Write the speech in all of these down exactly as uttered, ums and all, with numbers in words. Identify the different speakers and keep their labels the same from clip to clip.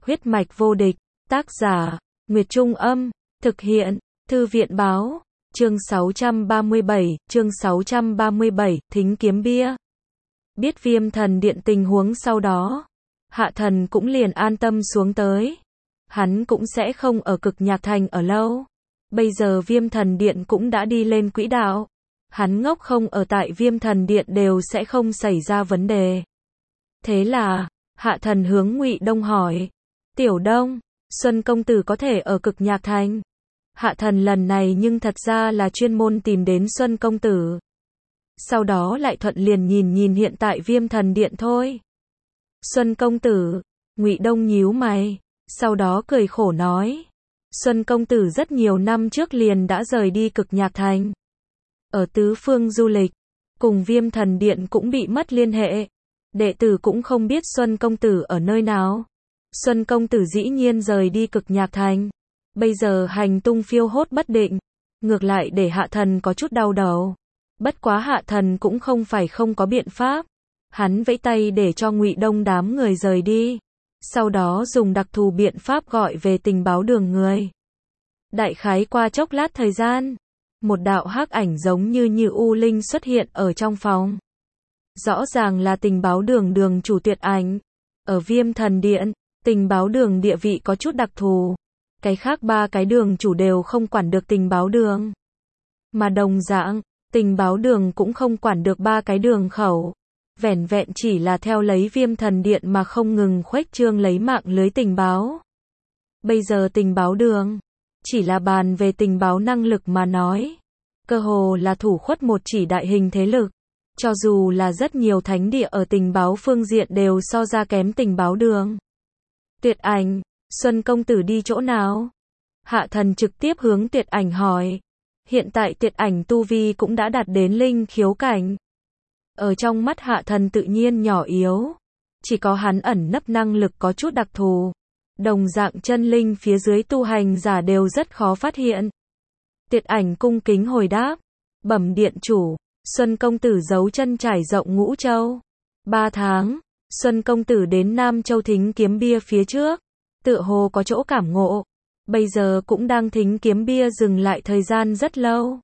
Speaker 1: Huyết mạch vô địch, tác giả, Nguyệt Trung Âm, thực hiện, Thư viện Báo, chương sáu trăm ba mươi bảy, chương sáu trăm ba mươi bảy, thính kiếm bia. Biết Viêm Thần Điện tình huống sau đó, Hạ Thần cũng liền an tâm xuống tới. Hắn cũng sẽ không ở Cực Nhạc Thành ở lâu. Bây giờ Viêm Thần Điện cũng đã đi lên quỹ đạo. Hắn ngốc không ở tại Viêm Thần Điện đều sẽ không xảy ra vấn đề. Thế là, Hạ Thần hướng Ngụy Đông hỏi. Tiểu Đông, Xuân công tử có thể ở Cực Nhạc Thành. Hạ Thần lần này nhưng thật ra là chuyên môn tìm đến Xuân công tử. Sau đó lại thuận liền nhìn nhìn hiện tại Viêm Thần Điện thôi. Xuân công tử, Ngụy Đông nhíu mày, sau đó cười khổ nói. Xuân công tử rất nhiều năm trước liền đã rời đi Cực Nhạc Thành. Ở tứ phương du lịch, cùng Viêm Thần Điện cũng bị mất liên hệ. Đệ tử cũng không biết Xuân công tử ở nơi nào. Xuân công tử dĩ nhiên rời đi Cực Nhạc Thành. Bây giờ hành tung phiêu hốt bất định. Ngược lại để Hạ Thần có chút đau đầu. Bất quá Hạ Thần cũng không phải không có biện pháp. Hắn vẫy tay để cho Ngụy Đông đám người rời đi. Sau đó dùng đặc thù biện pháp gọi về tình báo đường người. Đại khái qua chốc lát thời gian, một đạo hắc ảnh giống như như u linh xuất hiện ở trong phòng. Rõ ràng là tình báo đường đường chủ Tuyệt Ảnh. Ở Viêm Thần Điện, tình báo đường địa vị có chút đặc thù. Cái khác ba cái đường chủ đều không quản được tình báo đường. Mà đồng dạng, tình báo đường cũng không quản được ba cái đường khẩu. Vẻn vẹn chỉ là theo lấy Viêm Thần Điện mà không ngừng khuếch trương lấy mạng lưới tình báo. Bây giờ tình báo đường, chỉ là bàn về tình báo năng lực mà nói. Cơ hồ là thủ khuất một chỉ đại hình thế lực. Cho dù là rất nhiều thánh địa ở tình báo phương diện đều so ra kém tình báo đường. Tuyệt Ảnh, Xuân công tử đi chỗ nào? Hạ Thần trực tiếp hướng Tuyệt Ảnh hỏi. Hiện tại Tuyệt Ảnh tu vi cũng đã đạt đến linh khiếu cảnh. Ở trong mắt Hạ Thần tự nhiên nhỏ yếu. Chỉ có hắn ẩn nấp năng lực có chút đặc thù. Đồng dạng chân linh phía dưới tu hành giả đều rất khó phát hiện. Tuyệt Ảnh cung kính hồi đáp. Bẩm điện chủ, Xuân công tử giấu chân trải rộng Ngũ Châu. Ba tháng, Xuân công tử đến Nam Châu thính kiếm bia phía trước. Tựa hồ có chỗ cảm ngộ. Bây giờ cũng đang thính kiếm bia dừng lại thời gian rất lâu.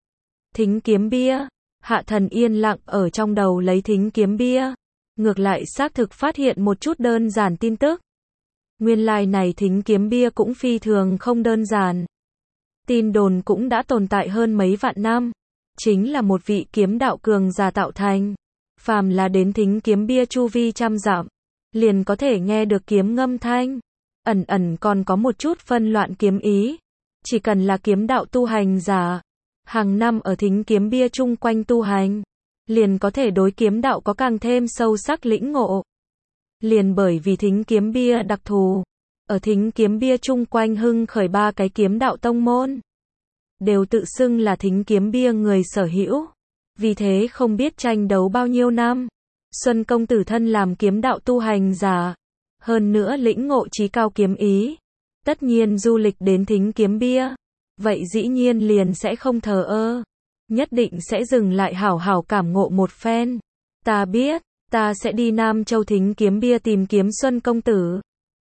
Speaker 1: Thính kiếm bia. Hạ Thần yên lặng ở trong đầu lấy thính kiếm bia. Ngược lại xác thực phát hiện một chút đơn giản tin tức. Nguyên lai này thính kiếm bia cũng phi thường không đơn giản. Tin đồn cũng đã tồn tại hơn mấy vạn năm. Chính là một vị kiếm đạo cường giả tạo thành. Phàm là đến thính kiếm bia chu vi trăm dặm, liền có thể nghe được kiếm ngâm thanh. Ẩn ẩn còn có một chút phân loạn kiếm ý. Chỉ cần là kiếm đạo tu hành giả, hàng năm ở thính kiếm bia chung quanh tu hành, liền có thể đối kiếm đạo có càng thêm sâu sắc lĩnh ngộ. Liền bởi vì thính kiếm bia đặc thù, ở thính kiếm bia chung quanh hưng khởi ba cái kiếm đạo tông môn, đều tự xưng là thính kiếm bia người sở hữu. Vì thế không biết tranh đấu bao nhiêu năm, Xuân công tử thân làm kiếm đạo tu hành giả, hơn nữa lĩnh ngộ chí cao kiếm ý, tất nhiên du lịch đến thính kiếm bia, vậy dĩ nhiên liền sẽ không thờ ơ, nhất định sẽ dừng lại hảo hảo cảm ngộ một phen. Ta biết, ta sẽ đi Nam Châu thính kiếm bia tìm kiếm Xuân công tử.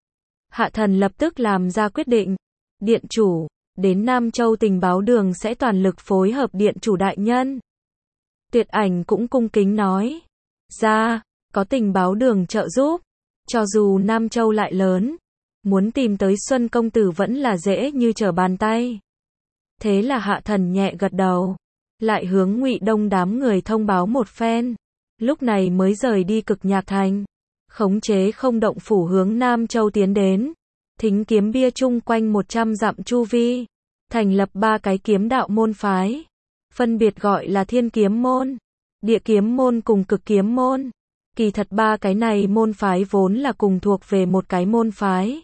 Speaker 1: Hạ Thần lập tức làm ra quyết định. Điện chủ, đến Nam Châu tình báo đường sẽ toàn lực phối hợp điện chủ đại nhân. Tuyệt Ảnh cũng cung kính nói. Ra, có tình báo đường trợ giúp. Cho dù Nam Châu lại lớn, muốn tìm tới Xuân công tử vẫn là dễ như trở bàn tay. Thế là Hạ Thần nhẹ gật đầu, lại hướng Ngụy Đông đám người thông báo một phen. Lúc này mới rời đi Cực Nhạc Thành, khống chế không động phủ hướng Nam Châu tiến đến. Thính kiếm bia chung quanh một trăm dặm chu vi, thành lập ba cái kiếm đạo môn phái, phân biệt gọi là Thiên Kiếm Môn, Địa Kiếm Môn cùng Cực Kiếm Môn. Kỳ thật ba cái này môn phái vốn là cùng thuộc về một cái môn phái.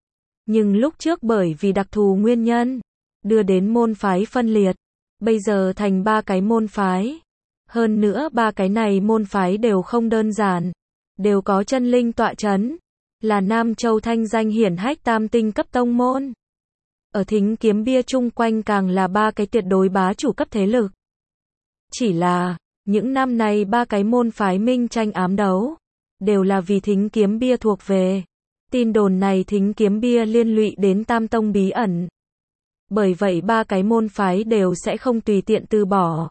Speaker 1: Nhưng lúc trước bởi vì đặc thù nguyên nhân, đưa đến môn phái phân liệt, bây giờ thành ba cái môn phái. Hơn nữa ba cái này môn phái đều không đơn giản, đều có chân linh tọa chấn, là Nam Châu thanh danh hiển hách tam tinh cấp tông môn. Ở thính kiếm bia chung quanh càng là ba cái tuyệt đối bá chủ cấp thế lực. Chỉ là, những năm này ba cái môn phái minh tranh ám đấu, đều là vì thính kiếm bia thuộc về. Tin đồn này thính kiếm bia liên lụy đến tam tông bí ẩn. Bởi vậy ba cái môn phái đều sẽ không tùy tiện từ bỏ.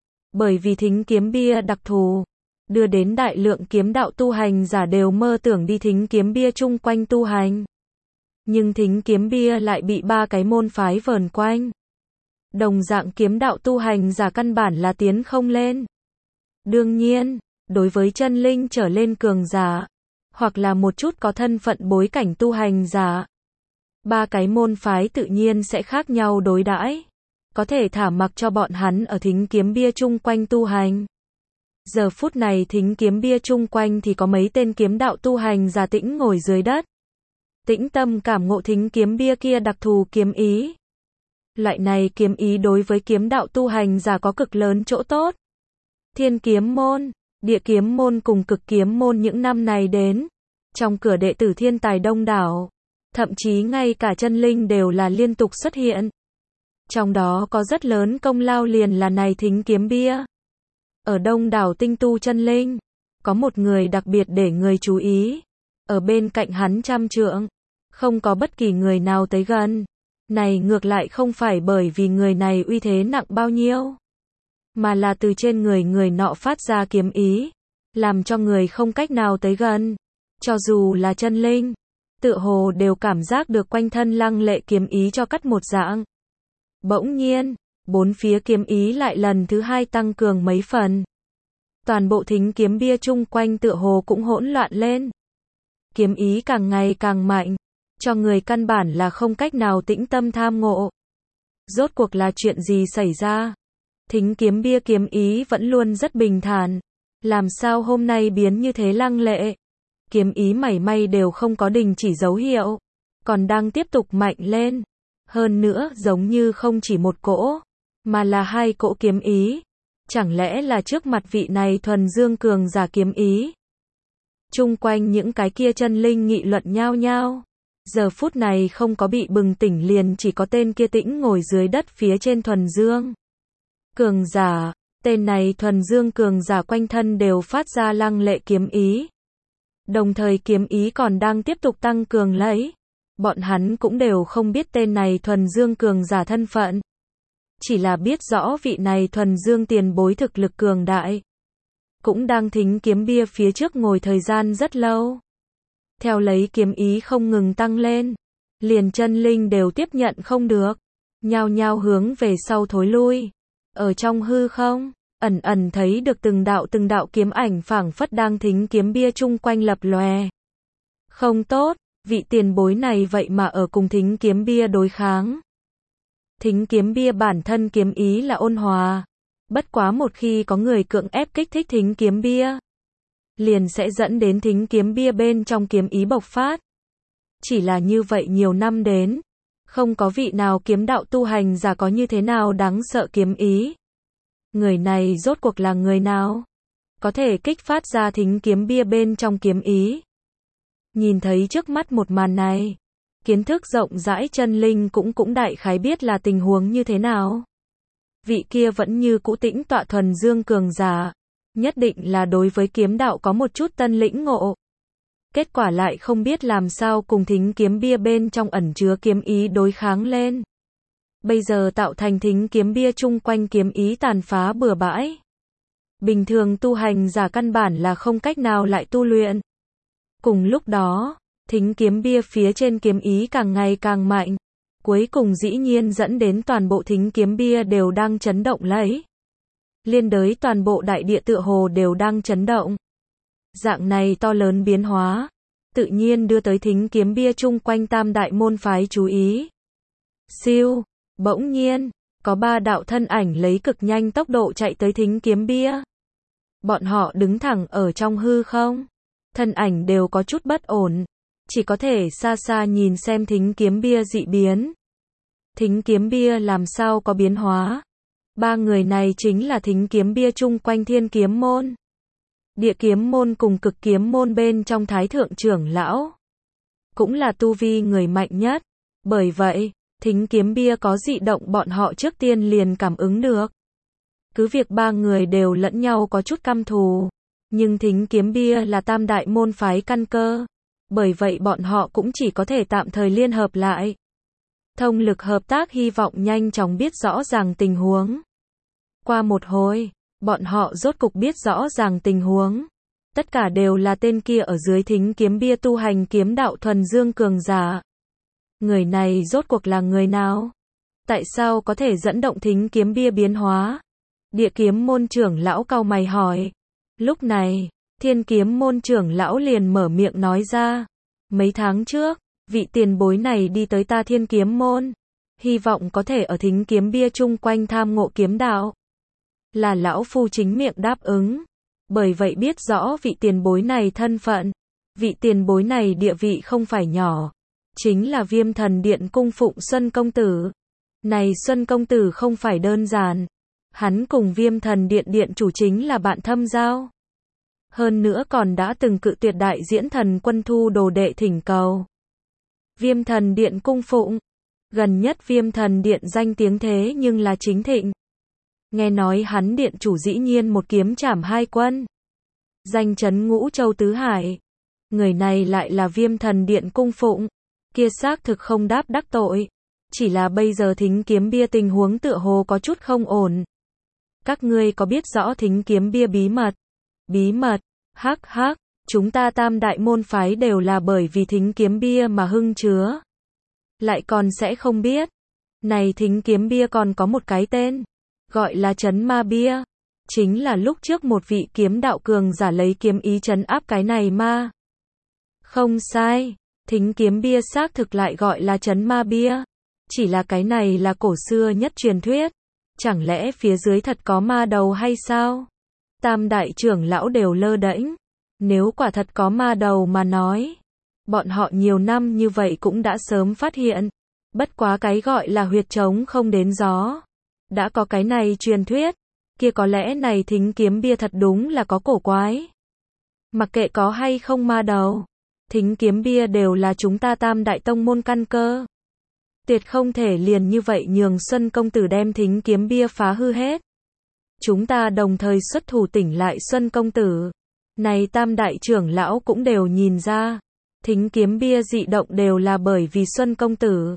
Speaker 1: Bởi vì thính kiếm bia đặc thù, đưa đến đại lượng kiếm đạo tu hành giả đều mơ tưởng đi thính kiếm bia chung quanh tu hành. Nhưng thính kiếm bia lại bị ba cái môn phái vờn quanh. Đồng dạng kiếm đạo tu hành giả căn bản là tiến không lên. Đương nhiên, đối với chân linh trở lên cường giả, hoặc là một chút có thân phận bối cảnh tu hành giả, ba cái môn phái tự nhiên sẽ khác nhau đối đãi. Có thể thả mặc cho bọn hắn ở thính kiếm bia chung quanh tu hành. Giờ phút này thính kiếm bia chung quanh thì có mấy tên kiếm đạo tu hành giả tĩnh ngồi dưới đất. Tĩnh tâm cảm ngộ thính kiếm bia kia đặc thù kiếm ý. Loại này kiếm ý đối với kiếm đạo tu hành giả có cực lớn chỗ tốt. Thiên kiếm môn, địa kiếm môn cùng cực kiếm môn những năm này đến, trong cửa đệ tử thiên tài đông đảo, thậm chí ngay cả chân linh đều là liên tục xuất hiện. Trong đó có rất lớn công lao liền là này thính kiếm bia. Ở đông đảo tinh tu chân linh, có một người đặc biệt để người chú ý. Ở bên cạnh hắn trăm trượng, không có bất kỳ người nào tới gần. Này ngược lại không phải bởi vì người này uy thế nặng bao nhiêu, mà là từ trên người người nọ phát ra kiếm ý, làm cho người không cách nào tới gần. Cho dù là chân linh, tựa hồ đều cảm giác được quanh thân lăng lệ kiếm ý cho cắt một dạng. Bỗng nhiên, bốn phía kiếm ý lại lần thứ hai tăng cường mấy phần. Toàn bộ thính kiếm bia chung quanh tựa hồ cũng hỗn loạn lên. Kiếm ý càng ngày càng mạnh, cho người căn bản là không cách nào tĩnh tâm tham ngộ. Rốt cuộc là chuyện gì xảy ra? Thính kiếm bia kiếm ý vẫn luôn rất bình thản. Làm sao hôm nay biến như thế lăng lệ? Kiếm ý mảy may đều không có đình chỉ dấu hiệu, còn đang tiếp tục mạnh lên. Hơn nữa giống như không chỉ một cỗ, mà là hai cỗ kiếm ý. Chẳng lẽ là trước mặt vị này thuần dương cường giả kiếm ý? Chung quanh những cái kia chân linh nghị luận nhao nhao. Giờ phút này không có bị bừng tỉnh liền chỉ có tên kia tĩnh ngồi dưới đất phía trên thuần dương cường giả. Tên này thuần dương cường giả quanh thân đều phát ra lăng lệ kiếm ý. Đồng thời kiếm ý còn đang tiếp tục tăng cường lấy. Bọn hắn cũng đều không biết tên này thuần dương cường giả thân phận. Chỉ là biết rõ vị này thuần dương tiền bối thực lực cường đại. Cũng đang thính kiếm bia phía trước ngồi thời gian rất lâu. Theo lấy kiếm ý không ngừng tăng lên. Liền chân linh đều tiếp nhận không được. Nhao nhao hướng về sau thối lui. Ở trong hư không, ẩn ẩn thấy được từng đạo từng đạo kiếm ảnh phảng phất đang thính kiếm bia chung quanh lập lòe. Không tốt, vị tiền bối này vậy mà ở cùng thính kiếm bia đối kháng. Thính kiếm bia bản thân kiếm ý là ôn hòa. Bất quá một khi có người cưỡng ép kích thích thính kiếm bia, liền sẽ dẫn đến thính kiếm bia bên trong kiếm ý bộc phát. Chỉ là như vậy nhiều năm đến, không có vị nào kiếm đạo tu hành giả có như thế nào đáng sợ kiếm ý. Người này rốt cuộc là người nào? Có thể kích phát ra thính kiếm bia bên trong kiếm ý. Nhìn thấy trước mắt một màn này, kiến thức rộng rãi chân linh cũng cũng đại khái biết là tình huống như thế nào. Vị kia vẫn như cũ tĩnh tọa thuần dương cường giả, nhất định là đối với kiếm đạo có một chút tân lĩnh ngộ. Kết quả lại không biết làm sao cùng thính kiếm bia bên trong ẩn chứa kiếm ý đối kháng lên. Bây giờ tạo thành thính kiếm bia chung quanh kiếm ý tàn phá bừa bãi. Bình thường tu hành giả căn bản là không cách nào lại tu luyện. Cùng lúc đó, thính kiếm bia phía trên kiếm ý càng ngày càng mạnh. Cuối cùng dĩ nhiên dẫn đến toàn bộ thính kiếm bia đều đang chấn động lấy. Liên đới toàn bộ đại địa tựa hồ đều đang chấn động. Dạng này to lớn biến hóa, tự nhiên đưa tới thính kiếm bia chung quanh tam đại môn phái chú ý. Siêu, bỗng nhiên, có ba đạo thân ảnh lấy cực nhanh tốc độ chạy tới thính kiếm bia. Bọn họ đứng thẳng ở trong hư không. Thân ảnh đều có chút bất ổn. Chỉ có thể xa xa nhìn xem thính kiếm bia dị biến. Thính kiếm bia làm sao có biến hóa? Ba người này chính là thính kiếm bia chung quanh thiên kiếm môn, địa kiếm môn cùng cực kiếm môn bên trong thái thượng trưởng lão. Cũng là tu vi người mạnh nhất. Bởi vậy, thính kiếm bia có dị động bọn họ trước tiên liền cảm ứng được. Cứ việc ba người đều lẫn nhau có chút căm thù. Nhưng thính kiếm bia là tam đại môn phái căn cơ. bởi vậy bọn họ cũng chỉ có thể tạm thời liên hợp lại. Thông lực hợp tác hy vọng nhanh chóng biết rõ ràng tình huống. Qua một hồi, bọn họ rốt cục biết rõ ràng tình huống. Tất cả đều là tên kia ở dưới thính kiếm bia tu hành kiếm đạo thuần dương cường giả. Người này rốt cuộc là người nào? Tại sao có thể dẫn động thính kiếm bia biến hóa? Địa kiếm môn trưởng lão cau mày hỏi. Lúc này, thiên kiếm môn trưởng lão liền mở miệng nói ra. Mấy tháng trước, vị tiền bối này đi tới ta thiên kiếm môn. Hy vọng có thể ở thính kiếm bia chung quanh tham ngộ kiếm đạo. Là lão phu chính miệng đáp ứng. Bởi vậy biết rõ vị tiền bối này thân phận. Vị tiền bối này địa vị không phải nhỏ. Chính là Viêm Thần Điện cung phụng Xuân Công Tử. Này Xuân Công Tử không phải đơn giản. Hắn cùng Viêm Thần Điện Điện chủ chính là bạn thâm giao. Hơn nữa còn đã từng cự tuyệt đại diễn thần quân thu đồ đệ thỉnh cầu. Viêm Thần Điện cung phụng. Gần nhất Viêm Thần Điện danh tiếng thế nhưng là chính thịnh. Nghe nói hắn điện chủ dĩ nhiên một kiếm trảm hai quân. Danh chấn ngũ châu tứ hải. Người này lại là Viêm Thần Điện cung phụng. Kia xác thực không đáp đắc tội. Chỉ là bây giờ thính kiếm bia tình huống tựa hồ có chút không ổn. Các ngươi có biết rõ thính kiếm bia bí mật? Bí mật, hắc hắc, chúng ta tam đại môn phái đều là bởi vì thính kiếm bia mà hưng chứa. Lại còn sẽ không biết. Này thính kiếm bia còn có một cái tên. Gọi là trấn ma bia. Chính là lúc trước một vị kiếm đạo cường giả lấy kiếm ý trấn áp cái này ma. Không sai. Thính kiếm bia xác thực lại gọi là trấn ma bia. Chỉ là cái này là cổ xưa nhất truyền thuyết. Chẳng lẽ phía dưới thật có ma đầu hay sao? Tam đại trưởng lão đều lơ đễnh. Nếu quả thật có ma đầu mà nói. Bọn họ nhiều năm như vậy cũng đã sớm phát hiện. Bất quá cái gọi là huyệt trống không đến gió. Đã có cái này truyền thuyết. Kia có lẽ này thính kiếm bia thật đúng là có cổ quái. Mặc kệ có hay không ma đầu. Thính kiếm bia đều là chúng ta tam đại tông môn căn cơ. Tuyệt không thể liền như vậy nhường Xuân Công Tử đem thính kiếm bia phá hư hết. Chúng ta đồng thời xuất thủ tỉnh lại Xuân Công Tử. Này tam đại trưởng lão cũng đều nhìn ra. Thính kiếm bia dị động đều là bởi vì Xuân Công Tử.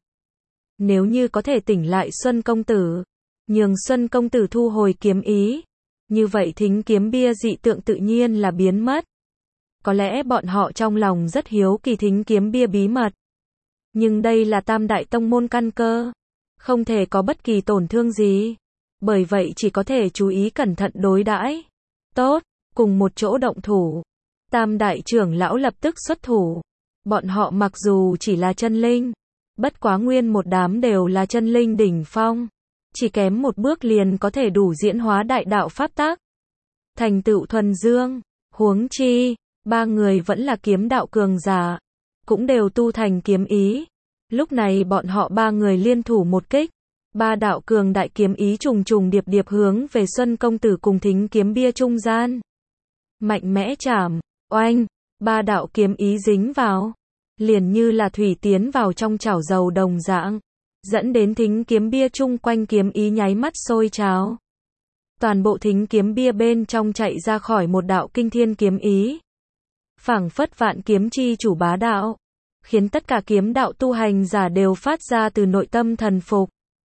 Speaker 1: Nếu như có thể tỉnh lại Xuân Công Tử. Nhường Xuân Công Tử thu hồi kiếm ý. Như vậy thính kiếm bia dị tượng tự nhiên là biến mất. Có lẽ bọn họ trong lòng rất hiếu kỳ thính kiếm bia bí mật. Nhưng đây là tam đại tông môn căn cơ. Không thể có bất kỳ tổn thương gì. Bởi vậy chỉ có thể chú ý cẩn thận đối đãi. Tốt, cùng một chỗ động thủ. Tam đại trưởng lão lập tức xuất thủ. Bọn họ mặc dù chỉ là chân linh. Bất quá nguyên một đám đều là chân linh đỉnh phong. Chỉ kém một bước liền có thể đủ diễn hóa đại đạo pháp tắc. Thành tựu thuần dương. Huống chi, ba người vẫn là kiếm đạo cường giả. Cũng đều tu thành kiếm ý. Lúc này bọn họ ba người liên thủ một kích. Ba đạo cường đại kiếm ý trùng trùng điệp điệp hướng về Xuân Công Tử cùng thính kiếm bia trung gian. Mạnh mẽ chảm, oanh, ba đạo kiếm ý dính vào. Liền như là thủy tiến vào trong chảo dầu đồng dạng. Dẫn đến thính kiếm bia chung quanh kiếm ý nháy mắt sôi trào. Toàn bộ thính kiếm bia bên trong chạy ra khỏi một đạo kinh thiên kiếm ý. Phảng phất vạn kiếm chi chủ bá đạo. Khiến tất cả kiếm đạo tu hành giả đều phát ra từ nội tâm thần phục.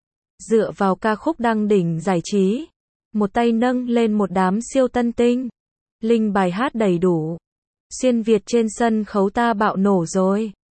Speaker 1: Dựa vào ca khúc đăng đỉnh giải trí. Một tay nâng lên một đám siêu tân tinh. Linh bài hát đầy đủ. Xuyên Việt trên sân khấu ta bạo nổ rồi.